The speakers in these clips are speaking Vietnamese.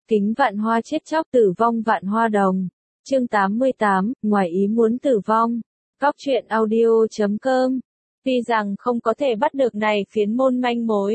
Kính vạn hoa chết chóc tử vong vạn hoa đồng. Chương 88, ngoài ý muốn tử vong. Góc truyện audio.com. Tuy rằng không có thể bắt được này phiến môn manh mối,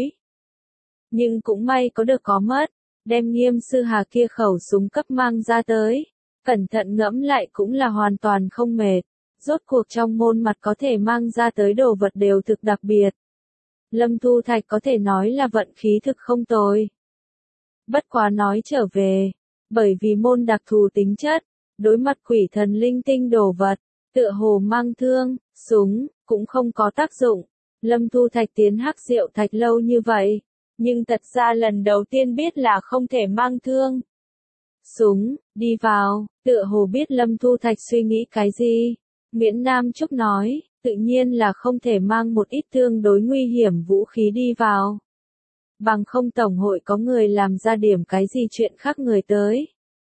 nhưng cũng may có được có mất, đem Nghiêm Sư Hà kia khẩu súng cấp mang ra tới. Cẩn thận ngẫm lại cũng là hoàn toàn không mệt. Rốt cuộc trong môn mặt có thể mang ra tới đồ vật đều thực đặc biệt. Lâm Thu Thạch có thể nói là vận khí thực không tồi. Bất quá nói trở về, bởi vì môn đặc thù tính chất, đối mặt quỷ thần linh tinh đồ vật, tựa hồ mang thương, súng, cũng không có tác dụng. Lâm Thu Thạch tiến Hắc Diệu Thạch lâu như vậy, nhưng thật ra lần đầu tiên biết là không thể mang thương. Súng, đi vào, tựa hồ biết Lâm Thu Thạch suy nghĩ cái gì. Miễn Nam Trúc nói, tự nhiên là không thể mang một ít tương đối nguy hiểm vũ khí đi vào. Bằng không tổng hội có người làm ra điểm cái gì chuyện khác người tới.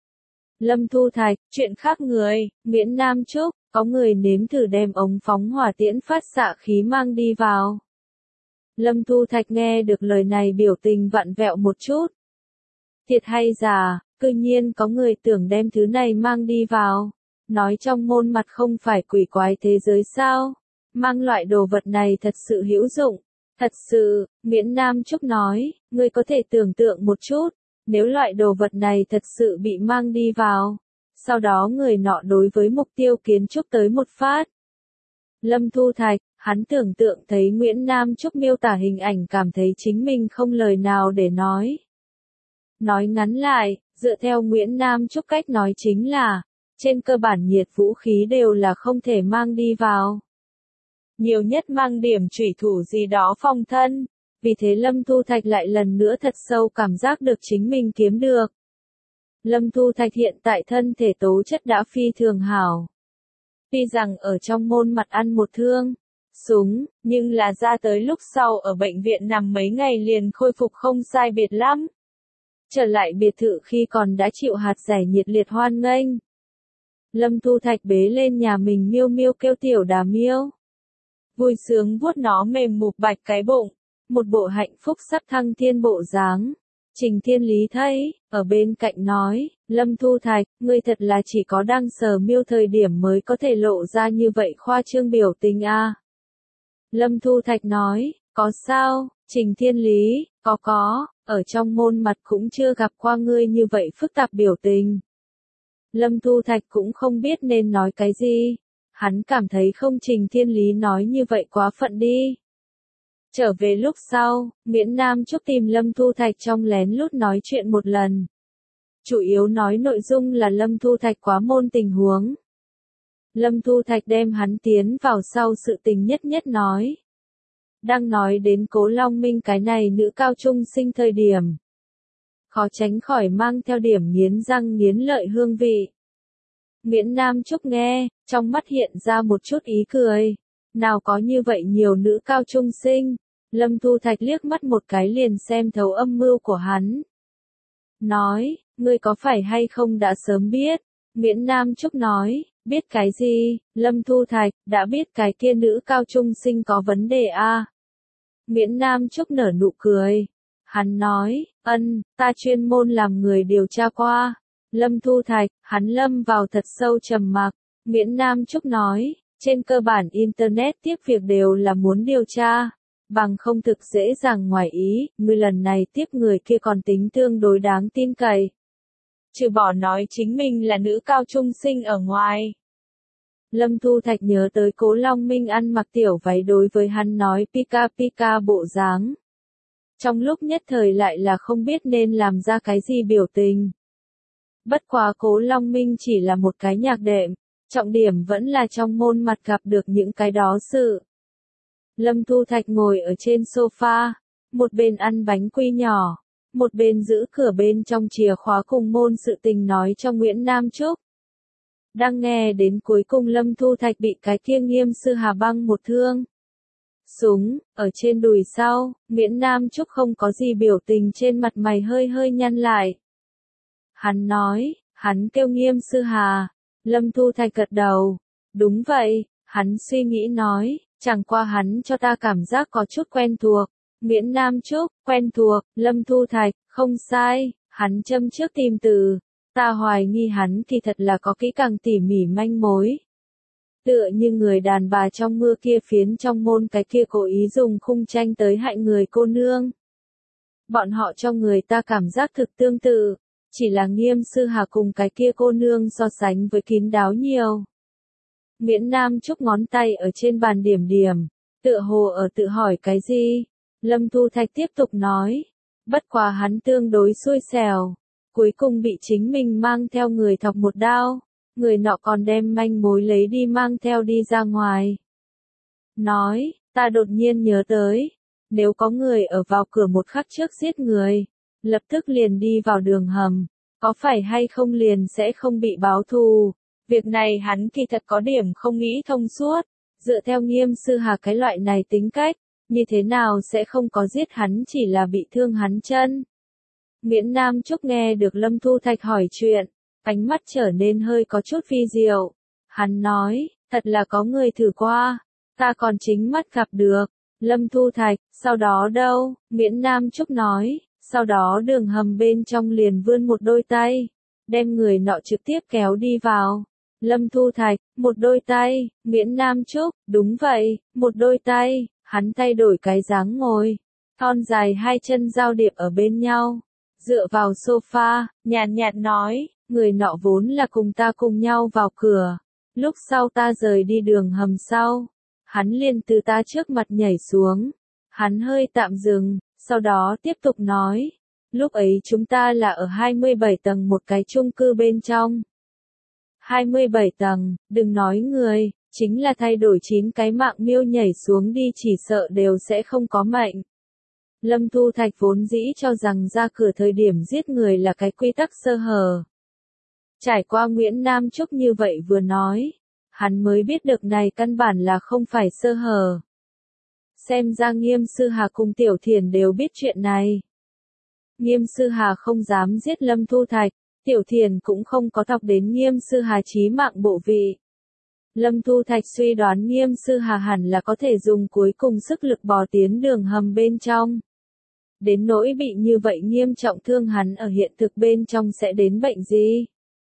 Lâm Thu Thạch, chuyện khác người, Miễn Nam Trúc, có người nếm thử đem ống phóng hỏa tiễn phát xạ khí mang đi vào. Lâm Thu Thạch nghe được lời này biểu tình vặn vẹo một chút. Thiệt hay giả, cư nhiên có người tưởng đem thứ này mang đi vào. Nói trong môn mặt không phải quỷ quái thế giới sao? Mang loại đồ vật này thật sự hữu dụng. Thật sự, Miễn Nam Trúc nói, ngươi có thể tưởng tượng một chút, nếu loại đồ vật này thật sự bị mang đi vào, sau đó người nọ đối với mục tiêu kiến trúc tới một phát. Lâm Thu Thạch, hắn tưởng tượng thấy Miễn Nam Trúc miêu tả hình ảnh cảm thấy chính mình không lời nào để nói. Nói ngắn lại, dựa theo Miễn Nam Trúc cách nói chính là, trên cơ bản nhiệt vũ khí đều là không thể mang đi vào. Nhiều nhất mang điểm chủy thủ gì đó phòng thân, vì thế Lâm Thu Thạch lại lần nữa thật sâu cảm giác được chính mình kiếm được. Lâm Thu Thạch hiện tại thân thể tố chất đã phi thường hảo. Tuy rằng ở trong môn mặt ăn một thương, súng, nhưng là ra tới lúc sau ở bệnh viện nằm mấy ngày liền khôi phục không sai biệt lắm. Trở lại biệt thự khi còn đã chịu hạt giải nhiệt liệt hoan nghênh. Lâm Thu Thạch bế lên nhà mình miêu miêu kêu tiểu đà miêu. Vui sướng vuốt nó mềm mục bạch cái bụng, một bộ hạnh phúc sắp thăng thiên bộ dáng. Trình Thiên Lý thấy, ở bên cạnh nói, Lâm Thu Thạch, ngươi thật là chỉ có đang sờ miêu thời điểm mới có thể lộ ra như vậy khoa trương biểu tình a. Lâm Thu Thạch nói, có sao, Trình Thiên Lý, có, ở trong môn mặt cũng chưa gặp qua ngươi như vậy phức tạp biểu tình. Lâm Thu Thạch cũng không biết nên nói cái gì. Hắn cảm thấy không Trình Thiên Lý nói như vậy quá phận đi. Trở về lúc sau, Miễn Nam Trúc tìm Lâm Thu Thạch trong lén lút nói chuyện một lần. Chủ yếu nói nội dung là Lâm Thu Thạch quá môn tình huống. Lâm Thu Thạch đem hắn tiến vào sau sự tình nhất nhất nói. Đang nói đến Cố Long Minh cái này nữ cao trung sinh thời điểm. Khó tránh khỏi mang theo điểm nghiến răng nghiến lợi hương vị. Miễn Nam Trúc nghe, trong mắt hiện ra một chút ý cười. Nào có như vậy nhiều nữ cao trung sinh. Lâm Thu Thạch liếc mắt một cái liền xem thấu âm mưu của hắn. Nói, ngươi có phải hay không đã sớm biết? Miễn Nam Trúc nói, biết cái gì? Lâm Thu Thạch, đã biết cái kia nữ cao trung sinh có vấn đề a. Miễn Nam Trúc nở nụ cười. Hắn nói, ta chuyên môn làm người điều tra qua. Lâm Thu Thạch, hắn lâm vào thật sâu trầm mặc. Miễn Nam Trúc nói, trên cơ bản Internet tiếp việc đều là muốn điều tra. Bằng không thực dễ dàng ngoài ý, ngươi lần này tiếp người kia còn tính tương đối đáng tin cậy. Trừ bỏ nói chính mình là nữ cao trung sinh ở ngoài. Lâm Thu Thạch nhớ tới Cố Long Minh ăn mặc tiểu váy đối với hắn nói pika pika bộ dáng. Trong lúc nhất thời lại là không biết nên làm ra cái gì biểu tình. Bất quá Cố Long Minh chỉ là một cái nhạc đệm, trọng điểm vẫn là trong môn mặt gặp được những cái đó sự. Lâm Thu Thạch ngồi ở trên sofa, một bên ăn bánh quy nhỏ, một bên giữ cửa bên trong chìa khóa cùng môn sự tình nói cho Nguyễn Nam Trúc. Đang nghe đến cuối cùng Lâm Thu Thạch bị cái kia Nghiêm Sư Hà băng một thương. Súng, ở trên đùi sau, Nguyễn Nam Trúc không có gì biểu tình trên mặt mày hơi hơi nhăn lại. Hắn nói, hắn kêu Nghiêm Sư Hà. Lâm Thu Thạch gật đầu. Đúng vậy, hắn suy nghĩ nói, chẳng qua hắn cho ta cảm giác có chút quen thuộc. Nguyễn Nam Trúc, quen thuộc, Lâm Thu Thạch, không sai, Hắn châm trước tìm từ, ta hoài nghi hắn kỳ thật là có kỹ càng tỉ mỉ manh mối. Tựa như người đàn bà trong mưa kia phiến trong môn cái kia cố ý dùng khung tranh tới hại người cô nương. Bọn họ cho người ta cảm giác thực tương tự, chỉ là Nghiêm Sư Hà cùng cái kia cô nương so sánh với kín đáo nhiều. Nguyễn Nam Trúc ngón tay ở trên bàn điểm điểm, tựa hồ ở tự hỏi cái gì. Lâm Thu Thạch tiếp tục nói, bất quá hắn tương đối xui xẻo, cuối cùng bị chính mình mang theo người thọc một đao, người nọ còn đem manh mối lấy đi mang theo đi ra ngoài. Nói, ta đột nhiên nhớ tới, nếu có người ở vào cửa một khắc trước giết người, lập tức liền đi vào đường hầm, có phải hay không liền sẽ không bị báo thù. Việc này hắn kỳ thật có điểm không nghĩ thông suốt, dựa theo Nghiêm Sư Hà cái loại này tính cách, như thế nào sẽ không có giết hắn, chỉ là bị thương hắn chân. Nguyễn Nam Trúc nghe được Lâm Thu Thạch hỏi chuyện, ánh mắt trở nên hơi có chút vi diệu. Hắn nói, thật là có người thử qua, ta còn chính mắt gặp được. Lâm Thu Thạch, sau đó đâu? Nguyễn Nam Trúc nói, sau đó đường hầm bên trong liền vươn một đôi tay, đem người nọ trực tiếp kéo đi vào. Lâm Thu Thạch, một đôi tay. Nguyễn Nam Trúc, đúng vậy, một đôi tay. Hắn thay đổi cái dáng ngồi, thon dài hai chân giao điệp ở bên nhau, dựa vào sofa, nhàn nhạt nói, người nọ vốn là cùng ta cùng nhau vào cửa, lúc sau ta rời đi đường hầm sau, hắn liền từ ta trước mặt nhảy xuống. Hắn hơi tạm dừng, sau đó tiếp tục nói, lúc ấy chúng ta là ở 27 tầng một cái chung cư bên trong. 27 tầng, đừng nói người, chính là thay đổi 9 cái mạng miêu nhảy xuống đi chỉ sợ đều sẽ không có mệnh. Lâm Thu Thạch vốn dĩ cho rằng ra cửa thời điểm giết người là cái quy tắc sơ hở. Trải qua Nguyễn Nam Trúc như vậy vừa nói, hắn mới biết được này căn bản là không phải sơ hở. Xem ra Nghiêm Sư Hà cùng Tiểu Thiền đều biết chuyện này. Nghiêm Sư Hà không dám giết Lâm Thu Thạch, Tiểu Thiền cũng không có thọc đến Nghiêm Sư Hà chí mạng bộ vị. Lâm Thu Thạch suy đoán Nghiêm Sư Hà hẳn là có thể dùng cuối cùng sức lực bò tiến đường hầm bên trong. Đến nỗi bị như vậy nghiêm trọng thương hắn ở hiện thực bên trong sẽ đến bệnh gì?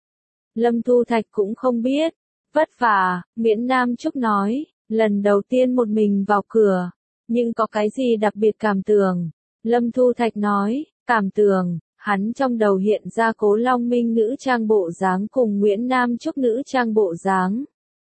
Lâm Thu Thạch cũng không biết. Vất vả, Nguyễn Nam Trúc nói, lần đầu tiên một mình vào cửa, nhưng có cái gì đặc biệt cảm tưởng? Lâm Thu Thạch nói, cảm tưởng, hắn trong đầu hiện ra Cố Long Minh nữ trang bộ dáng cùng Nguyễn Nam Trúc nữ trang bộ dáng.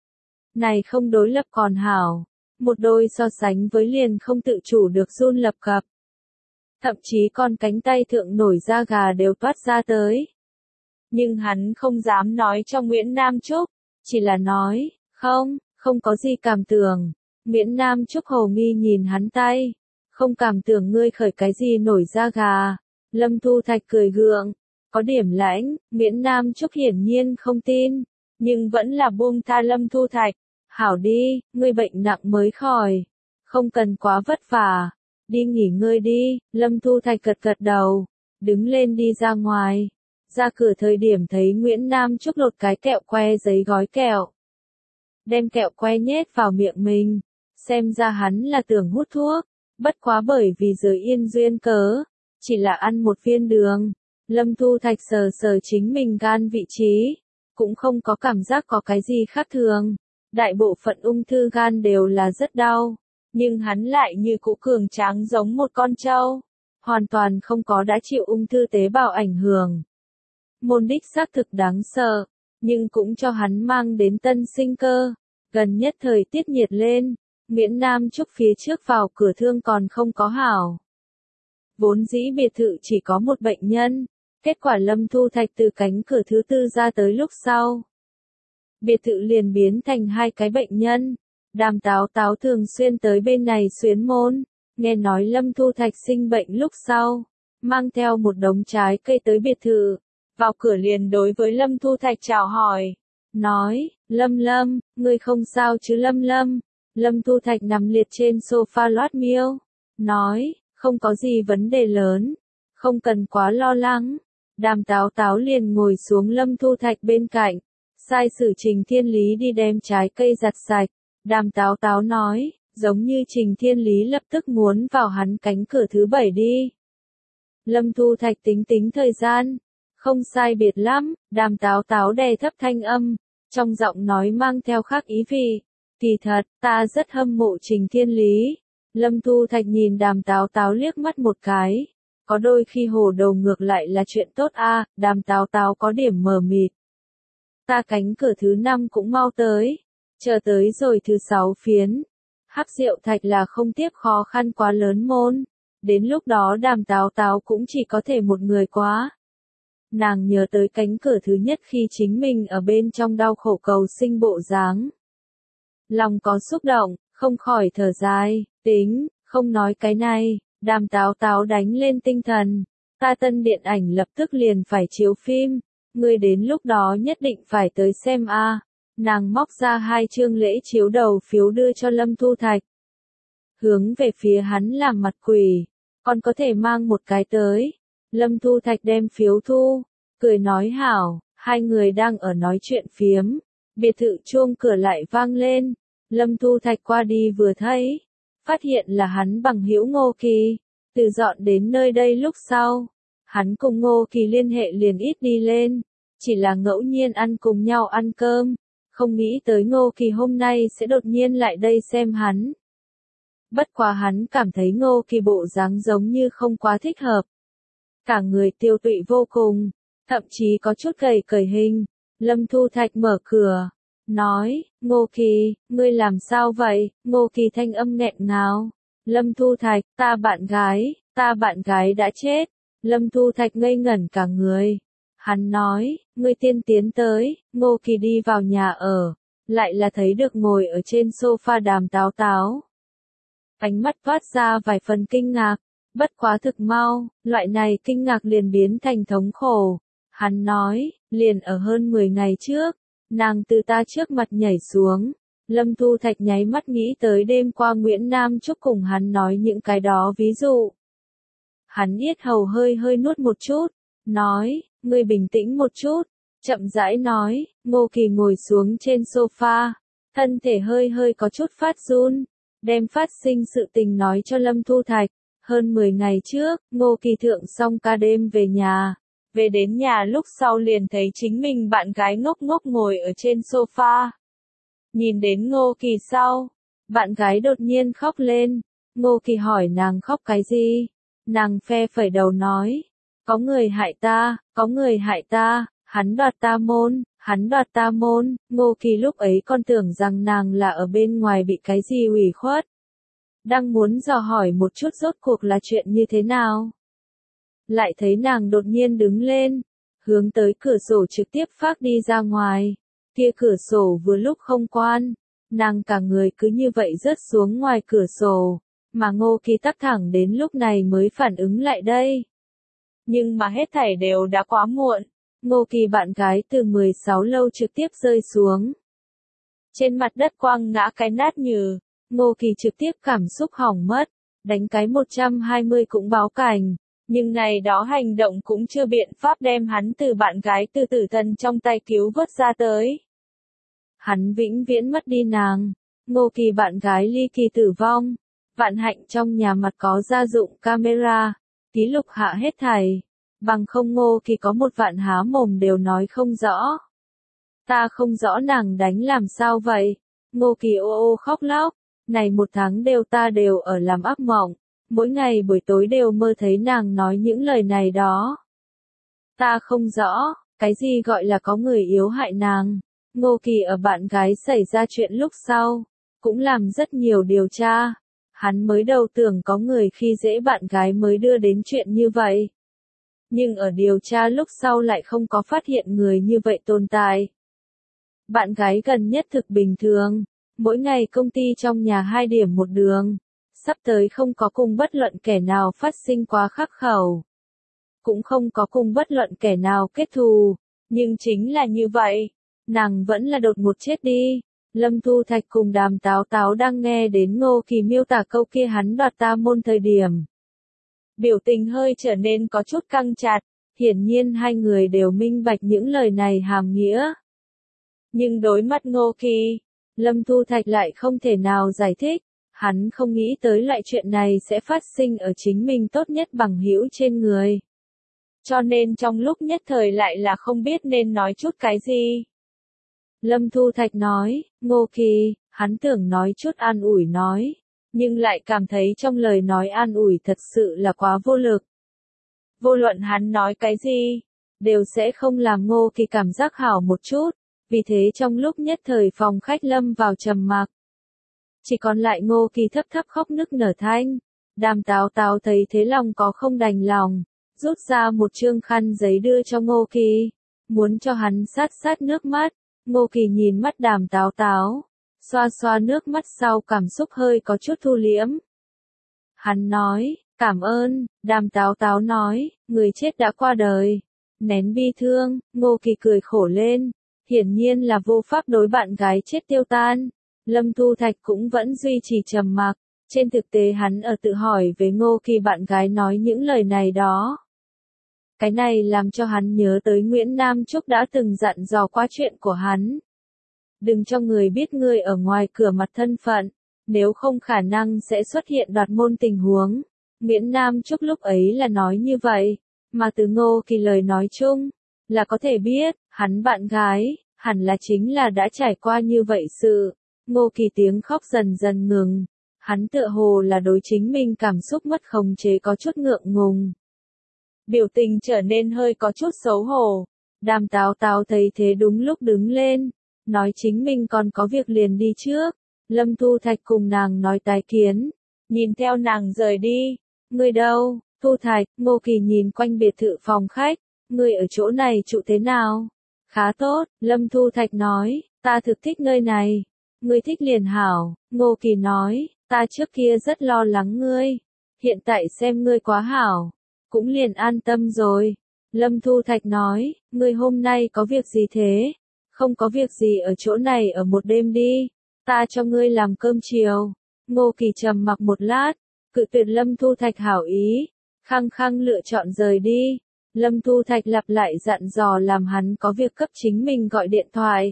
Này không đối lập còn hảo, một đôi so sánh với liền không tự chủ được run lập cập. Thậm chí con cánh tay thượng nổi da gà đều toát ra tới. Nhưng hắn không dám nói cho Nguyễn Nam Trúc, chỉ là nói, không có gì cảm tưởng. Nguyễn Nam Trúc hồ nghi nhìn hắn tay, không cảm tưởng ngươi khởi cái gì nổi da gà. Lâm Thu Thạch cười gượng, có điểm lãnh. Nguyễn Nam Trúc hiển nhiên không tin, nhưng vẫn là buông tha Lâm Thu Thạch. Hảo đi, ngươi bệnh nặng mới khỏi, không cần quá vất vả, đi nghỉ ngơi đi. Lâm Thu Thạch gật gật đầu, đứng lên đi ra ngoài. Ra cửa thời điểm thấy Nguyễn Nam Trúc lột cái kẹo que giấy gói kẹo, đem kẹo que nhét vào miệng mình, xem ra hắn là tưởng hút thuốc, bất quá bởi vì giới yên duyên cớ, chỉ là ăn một viên đường. Lâm Thu Thạch sờ sờ chính mình gan vị trí, cũng không có cảm giác có cái gì khác thường. Đại bộ phận ung thư gan đều là rất đau, nhưng hắn lại như cũ cường tráng giống một con trâu, hoàn toàn không có đã chịu ung thư tế bào ảnh hưởng. Môn đích xác thực đáng sợ, nhưng cũng cho hắn mang đến tân sinh cơ. Gần nhất thời tiết nhiệt lên, Nguyễn Nam Trúc phía trước vào cửa thương còn không có hảo. Vốn dĩ biệt thự chỉ có một bệnh nhân, kết quả Lâm Thu Thạch từ cánh cửa thứ tư ra tới lúc sau. Biệt thự liền biến thành hai cái bệnh nhân. Đàm Táo Táo thường xuyên tới bên này xuyến môn, nghe nói Lâm Thu Thạch sinh bệnh lúc sau, mang theo một đống trái cây tới biệt thự, vào cửa liền đối với Lâm Thu Thạch chào hỏi, nói, Lâm, ngươi không sao chứ Lâm. Lâm Thu Thạch nằm liệt trên sofa loát miêu, nói, không có gì vấn đề lớn, không cần quá lo lắng. Đàm Táo Táo liền ngồi xuống Lâm Thu Thạch bên cạnh, sai sử Trình Thiên Lý đi đem trái cây giặt sạch. Đàm Táo Táo nói, giống như Trình Thiên Lý lập tức muốn vào hắn cánh cửa thứ 7 đi. Lâm Thu Thạch tính tính thời gian. Không sai biệt lắm, Đàm Táo Táo đè thấp thanh âm, trong giọng nói mang theo khác ý vị. Kỳ thật, ta rất hâm mộ Trình Thiên Lý. Lâm Thu Thạch nhìn Đàm Táo Táo liếc mắt một cái. Có đôi khi hồ đầu ngược lại là chuyện tốt a. Đàm Táo Táo có điểm mờ mịt. Ta cánh cửa thứ 5 cũng mau tới. Chờ tới rồi thứ 6 phiến. Hắc Diệu Thạch là không tiếp khó khăn quá lớn môn. Đến lúc đó Đàm Táo Táo cũng chỉ có thể một người quá. Nàng nhớ tới cánh cửa thứ nhất khi chính mình ở bên trong đau khổ cầu sinh bộ dáng. Lòng có xúc động, không khỏi thở dài, tính, không nói cái này, Đàm Táo Táo đánh lên tinh thần. Ta tân điện ảnh lập tức liền phải chiếu phim, ngươi đến lúc đó nhất định phải tới xem a. Nàng móc ra 2 chương lễ chiếu đầu phiếu đưa cho Lâm Thu Thạch. Hướng về phía hắn làm mặt quỷ, còn có thể mang một cái tới. Lâm Thu Thạch đem phiếu thu, cười nói hảo, hai người đang ở nói chuyện phiếm. Biệt thự chuông cửa lại vang lên, Lâm Thu Thạch qua đi vừa thấy, phát hiện là hắn bằng hữu Ngô Kỳ. Từ dọn đến nơi đây lúc sau, hắn cùng Ngô Kỳ liên hệ liền ít đi lên, chỉ là ngẫu nhiên ăn cùng nhau ăn cơm, không nghĩ tới Ngô Kỳ hôm nay sẽ đột nhiên lại đây xem hắn. Bất quá hắn cảm thấy Ngô Kỳ bộ dáng giống như không quá thích hợp. Cả người tiêu tụy vô cùng, thậm chí có chút gầy cởi hình. Lâm Thu Thạch mở cửa, nói, Ngô Kỳ, ngươi làm sao vậy? Ngô Kỳ thanh âm nghẹn ngào. Lâm Thu Thạch, ta bạn gái đã chết. Lâm Thu Thạch ngây ngẩn cả người. Hắn nói, ngươi tiên tiến tới. Ngô Kỳ đi vào nhà ở, lại là thấy được ngồi ở trên sofa Đàm Táo Táo. Ánh mắt toát ra vài phần kinh ngạc, bất quá thực mau, loại này kinh ngạc liền biến thành thống khổ. Hắn nói, liền ở hơn 10 ngày trước, nàng từ ta trước mặt nhảy xuống. Lâm Thu Thạch nháy mắt nghĩ tới đêm qua Nguyễn Nam Trúc cùng hắn nói những cái đó ví dụ. Hắn yết hầu hơi nuốt một chút, nói, ngươi bình tĩnh một chút, chậm rãi nói. Ngô Kỳ ngồi xuống trên sofa, thân thể hơi có chút phát run, đem phát sinh sự tình nói cho Lâm Thu Thạch. Hơn 10 ngày trước, Ngô Kỳ thượng xong ca đêm về nhà. Về đến nhà lúc sau liền thấy chính mình bạn gái ngốc ngồi ở trên sofa. Nhìn đến Ngô Kỳ sau, bạn gái đột nhiên khóc lên. Ngô Kỳ hỏi nàng khóc cái gì? Nàng phe phẩy đầu nói, có người hại ta, hắn đoạt ta môn. Ngô Kỳ lúc ấy còn tưởng rằng nàng là ở bên ngoài bị cái gì ủy khuất. Đang muốn dò hỏi một chút rốt cuộc là chuyện như thế nào. Lại thấy nàng đột nhiên đứng lên, hướng tới cửa sổ trực tiếp phác đi ra ngoài. Kia cửa sổ vừa lúc không quan, nàng cả người cứ như vậy rớt xuống ngoài cửa sổ, mà Ngô Kỳ tắc thẳng đến lúc này mới phản ứng lại đây. Nhưng mà hết thảy đều đã quá muộn, Ngô Kỳ bạn gái từ 16 lâu trực tiếp rơi xuống. Trên mặt đất quăng ngã cái nát nhừ, Ngô Kỳ trực tiếp cảm xúc hỏng mất, đánh cái 120 cũng báo cảnh. Nhưng này đó hành động cũng chưa biện pháp đem hắn từ bạn gái từ tử thần trong tay cứu vớt ra tới. Hắn vĩnh viễn mất đi nàng. Ngô Kỳ bạn gái ly kỳ tử vong. Vạn hạnh trong nhà mặt có gia dụng camera, ký lục hạ hết thảy. Bằng không Ngô Kỳ có một vạn há mồm đều nói không rõ. Ta không rõ nàng đánh làm sao vậy. Ngô Kỳ ô khóc lóc. Này 1 tháng ta đều ở làm ác mộng. Mỗi ngày buổi tối đều mơ thấy nàng nói những lời này đó. Ta không rõ, cái gì gọi là có người yếu hại nàng. Ngô Kỳ ở bạn gái xảy ra chuyện lúc sau, cũng làm rất nhiều điều tra. Hắn mới đầu tưởng có người khi dễ bạn gái mới đưa đến chuyện như vậy. Nhưng ở điều tra lúc sau lại không có phát hiện người như vậy tồn tại. Bạn gái gần nhất thực bình thường, mỗi ngày công ty trong nhà 2 điểm một đường. Sắp tới không có cùng bất luận kẻ nào phát sinh quá khắc khẩu. Cũng không có cùng bất luận kẻ nào kết thù. Nhưng chính là như vậy, nàng vẫn là đột ngột chết đi. Lâm Thu Thạch cùng Đàm Táo Táo đang nghe đến Ngô Kỳ miêu tả câu kia hắn đoạt ta môn thời điểm. Biểu tình hơi trở nên có chút căng chặt, hiển nhiên hai người đều minh bạch những lời này hàm nghĩa. Nhưng đối mặt Ngô Kỳ, Lâm Thu Thạch lại không thể nào giải thích. Hắn không nghĩ tới loại chuyện này sẽ phát sinh ở chính mình tốt nhất bằng hữu trên người. Cho nên trong lúc nhất thời lại là không biết nên nói chút cái gì. Lâm Thu Thạch nói, Ngô Kỳ, hắn tưởng nói chút an ủi nói, nhưng lại cảm thấy trong lời nói an ủi thật sự là quá vô lực. Vô luận hắn nói cái gì, đều sẽ không làm Ngô Kỳ cảm giác hảo một chút, vì thế trong lúc nhất thời phòng khách lâm vào trầm mặc. Chỉ còn lại Ngô Kỳ thấp thấp khóc nức nở thanh. Đàm Táo Táo thấy thế lòng có không đành lòng, rút ra một trương khăn giấy đưa cho Ngô Kỳ, muốn cho hắn sát sát nước mắt. Ngô Kỳ nhìn mắt Đàm Táo Táo, xoa xoa nước mắt sau cảm xúc hơi có chút thu liễm. Hắn nói, cảm ơn. Đàm Táo Táo nói, người chết đã qua đời. Nén bi thương, Ngô Kỳ cười khổ lên, hiển nhiên là vô pháp đối bạn gái chết tiêu tan. Lâm Thu Thạch cũng vẫn duy trì trầm mặc, trên thực tế hắn ở tự hỏi về Ngô Kỳ bạn gái nói những lời này đó. Cái này làm cho hắn nhớ tới Nguyễn Nam Trúc đã từng dặn dò qua chuyện của hắn. Đừng cho người biết ngươi ở ngoài cửa mặt thân phận, nếu không khả năng sẽ xuất hiện đoạt môn tình huống. Nguyễn Nam Trúc lúc ấy là nói như vậy, mà từ Ngô Kỳ lời nói chung, là có thể biết, hắn bạn gái, hẳn là chính là đã trải qua như vậy sự. Ngô Kỳ tiếng khóc dần dần ngừng, hắn tựa hồ là đối chính mình cảm xúc mất khống chế có chút ngượng ngùng. Biểu tình trở nên hơi có chút xấu hổ. Đàm Táo Táo thấy thế đúng lúc đứng lên, nói chính mình còn có việc liền đi trước. Lâm Thu Thạch cùng nàng nói tái kiến, nhìn theo nàng rời đi. Ngươi đâu, Thu Thạch? Ngô Kỳ nhìn quanh biệt thự phòng khách, ngươi ở chỗ này trụ thế nào? Khá tốt, Lâm Thu Thạch nói, ta thực thích nơi này. Ngươi thích liền hảo. Ngô Kỳ nói, ta trước kia rất lo lắng ngươi, hiện tại xem ngươi quá hảo, cũng liền an tâm rồi. Lâm Thu Thạch nói, ngươi hôm nay có việc gì thế? Không có việc gì, ở chỗ này ở một đêm đi, ta cho ngươi làm cơm chiều. Ngô Kỳ trầm mặc một lát, cự tuyệt Lâm Thu Thạch hảo ý, khăng khăng lựa chọn rời đi. Lâm Thu Thạch lặp lại dặn dò làm hắn có việc cấp chính mình gọi điện thoại.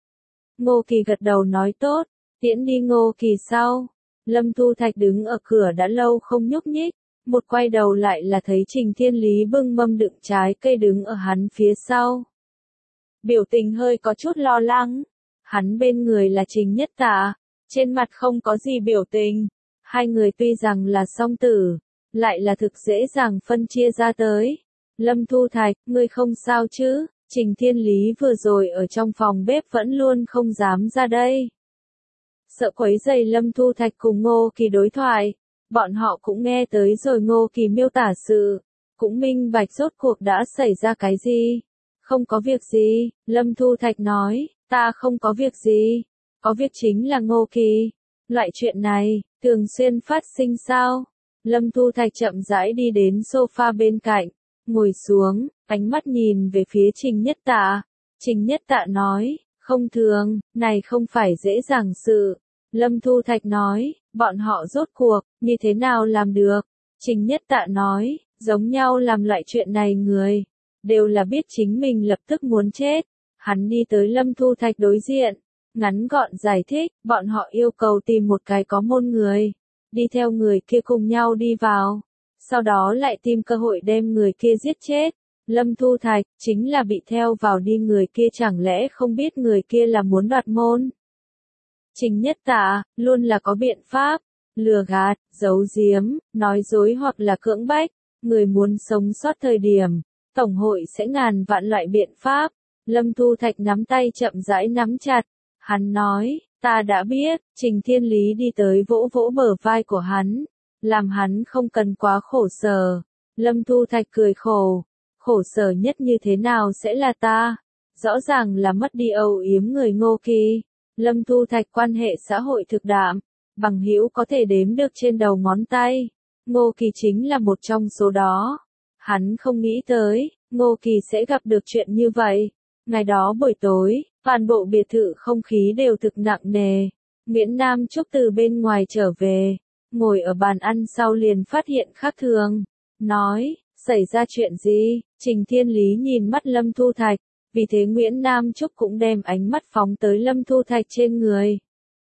Ngô Kỳ gật đầu nói tốt, tiễn đi Ngô Kỳ sau. Lâm Thu Thạch đứng ở cửa đã lâu không nhúc nhích, một quay đầu lại là thấy Trình Thiên Lý bưng mâm đựng trái cây đứng ở hắn phía sau. Biểu tình hơi có chút lo lắng, hắn bên người là Trình Nhất Tạ, trên mặt không có gì biểu tình. Hai người tuy rằng là song tử, lại là thực dễ dàng phân chia ra tới. Lâm Thu Thạch, ngươi không sao chứ? Trình Thiên Lý vừa rồi ở trong phòng bếp vẫn luôn không dám ra đây. Sợ quấy rầy Lâm Thu Thạch cùng Ngô Kỳ đối thoại, bọn họ cũng nghe tới rồi Ngô Kỳ miêu tả sự, cũng minh bạch rốt cuộc đã xảy ra cái gì. Không có việc gì, Lâm Thu Thạch nói, ta không có việc gì, có việc chính là Ngô Kỳ. Loại chuyện này, thường xuyên phát sinh sao? Lâm Thu Thạch chậm rãi đi đến sofa bên cạnh, ngồi xuống, ánh mắt nhìn về phía Trình Nhất Tạ. Trình Nhất Tạ nói, không thường, này không phải dễ dàng sự. Lâm Thu Thạch nói, bọn họ rốt cuộc, như thế nào làm được? Trình Nhất Tạ nói, giống nhau làm loại chuyện này người, đều là biết chính mình lập tức muốn chết. Hắn đi tới Lâm Thu Thạch đối diện, ngắn gọn giải thích, bọn họ yêu cầu tìm một cái có môn người, đi theo người kia cùng nhau đi vào, sau đó lại tìm cơ hội đem người kia giết chết. Lâm Thu Thạch, chính là bị theo vào đi người kia, chẳng lẽ không biết người kia là muốn đoạt môn? Trình Nhất Tạ, luôn là có biện pháp, lừa gạt, giấu giếm, nói dối hoặc là cưỡng bách, người muốn sống sót thời điểm, Tổng hội sẽ ngàn vạn loại biện pháp. Lâm Thu Thạch nắm tay chậm rãi nắm chặt, hắn nói, ta đã biết. Trình Thiên Lý đi tới vỗ vỗ bờ vai của hắn, làm hắn không cần quá khổ sở. Lâm Thu Thạch cười khổ, khổ sở nhất như thế nào sẽ là ta? Rõ ràng là mất đi âu yếm người Ngô Kỳ. Lâm Thu Thạch quan hệ xã hội thực đạm, bằng hữu có thể đếm được trên đầu ngón tay. Ngô Kỳ chính là một trong số đó. Hắn không nghĩ tới, Ngô Kỳ sẽ gặp được chuyện như vậy. Ngày đó buổi tối, toàn bộ biệt thự không khí đều thực nặng nề. Nguyễn Nam Trúc từ bên ngoài trở về, ngồi ở bàn ăn sau liền phát hiện khác thường. Nói, xảy ra chuyện gì? Trình Thiên Lý nhìn mắt Lâm Thu Thạch, vì thế Nguyễn Nam Trúc cũng đem ánh mắt phóng tới Lâm Thu Thạch trên người.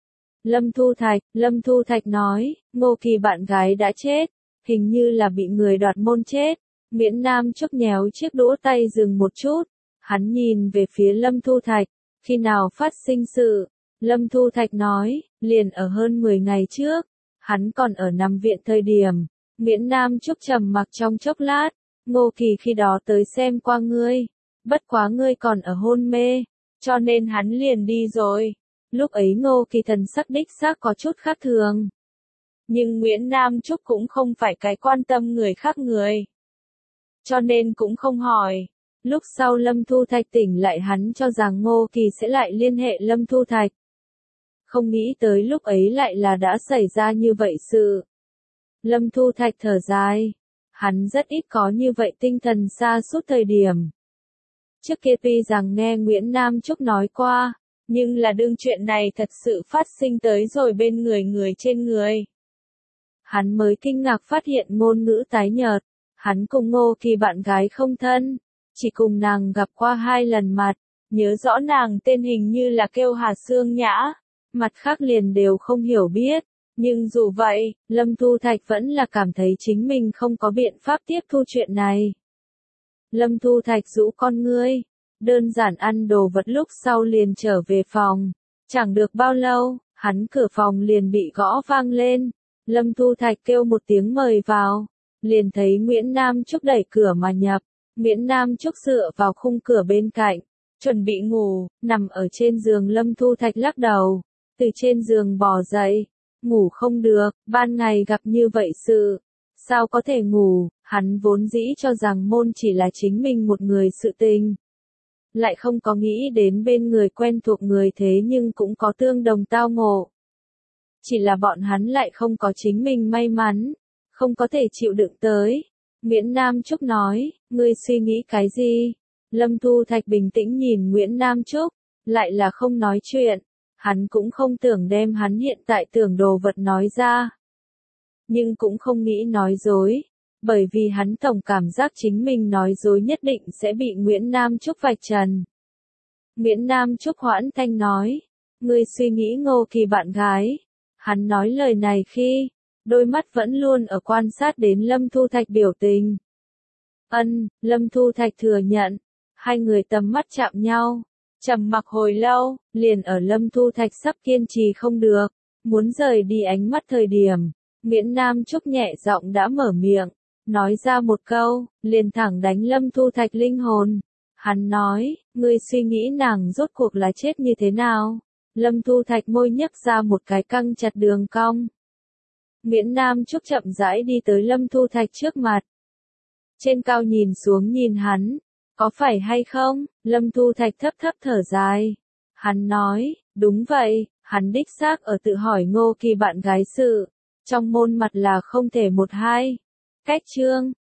Lâm Thu Thạch nói, Ngô Kỳ bạn gái đã chết, hình như là bị người đoạt môn chết. Miễn Nam Trúc nhéo chiếc đũa tay dừng một chút, hắn nhìn về phía Lâm Thu Thạch, khi nào phát sinh sự? Lâm Thu Thạch nói, liền ở hơn 10 ngày trước, hắn còn ở nằm viện thời điểm. Miễn Nam Trúc trầm mặc trong chốc lát, Ngô Kỳ khi đó tới xem qua ngươi, bất quá ngươi còn ở hôn mê, cho nên hắn liền đi rồi. Lúc ấy Ngô Kỳ thần sắc đích xác có chút khác thường. Nhưng Nguyễn Nam Trúc cũng không phải cái quan tâm người khác người. Cho nên cũng không hỏi. Lúc sau Lâm Thu Thạch tỉnh lại hắn cho rằng Ngô Kỳ sẽ lại liên hệ Lâm Thu Thạch. Không nghĩ tới lúc ấy lại là đã xảy ra như vậy sự. Lâm Thu Thạch thở dài. Hắn rất ít có như vậy tinh thần sa sút thời điểm. Trước kia tuy rằng nghe Nguyễn Nam Trúc nói qua, nhưng là đương chuyện này thật sự phát sinh tới rồi bên người trên người. Hắn mới kinh ngạc phát hiện ngôn ngữ tái nhợt. Hắn cùng Ngô Kỳ bạn gái không thân, chỉ cùng nàng gặp qua 2 lần mặt, nhớ rõ nàng tên hình như là kêu Hà Sương Nhã, mặt khác liền đều không hiểu biết. Nhưng dù vậy, Lâm Thu Thạch vẫn là cảm thấy chính mình không có biện pháp tiếp thu chuyện này. Lâm Thu Thạch rũ con ngươi, đơn giản ăn đồ vật lúc sau liền trở về phòng. Chẳng được bao lâu, hắn cửa phòng liền bị gõ vang lên. Lâm Thu Thạch kêu một tiếng mời vào, liền thấy Nguyễn Nam Trúc đẩy cửa mà nhập. Nguyễn Nam Trúc dựa vào khung cửa bên cạnh, chuẩn bị ngủ, nằm ở trên giường. Lâm Thu Thạch lắc đầu, từ trên giường bò dậy, ngủ không được, ban ngày gặp như vậy sự, sao có thể ngủ, hắn vốn dĩ cho rằng môn chỉ là chính mình một người sự tình. Lại không có nghĩ đến bên người quen thuộc người thế nhưng cũng có tương đồng tao ngộ. Chỉ là bọn hắn lại không có chính mình may mắn, không có thể chịu đựng tới. Nguyễn Nam Trúc nói, ngươi suy nghĩ cái gì? Lâm Thu Thạch bình tĩnh nhìn Nguyễn Nam Trúc, lại là không nói chuyện. Hắn cũng không tưởng đem hắn hiện tại tưởng đồ vật nói ra. Nhưng cũng không nghĩ nói dối, bởi vì hắn tổng cảm giác chính mình nói dối nhất định sẽ bị Nguyễn Nam Trúc vạch trần. Nguyễn Nam Trúc hoãn thanh nói, ngươi suy nghĩ Ngô Kỳ bạn gái. Hắn nói lời này khi, đôi mắt vẫn luôn ở quan sát đến Lâm Thu Thạch biểu tình. Lâm Thu Thạch thừa nhận, hai người tầm mắt chạm nhau, trầm mặc hồi lâu, liền ở Lâm Thu Thạch sắp kiên trì không được, muốn rời đi ánh mắt thời điểm, Nguyễn Nam Trúc nhẹ giọng đã mở miệng, nói ra một câu, liền thẳng đánh Lâm Thu Thạch linh hồn. Hắn nói, ngươi suy nghĩ nàng rốt cuộc là chết như thế nào? Lâm Thu Thạch môi nhếch ra một cái căng chặt đường cong. Nguyễn Nam Trúc chậm rãi đi tới Lâm Thu Thạch trước mặt. Trên cao nhìn xuống nhìn hắn, có phải hay không? Lâm Thu Thạch thấp thấp thở dài. Hắn nói, đúng vậy, hắn đích xác ở tự hỏi Ngô Kỳ bạn gái sự. Trong môn mặt là không thể một hai. Cách chương.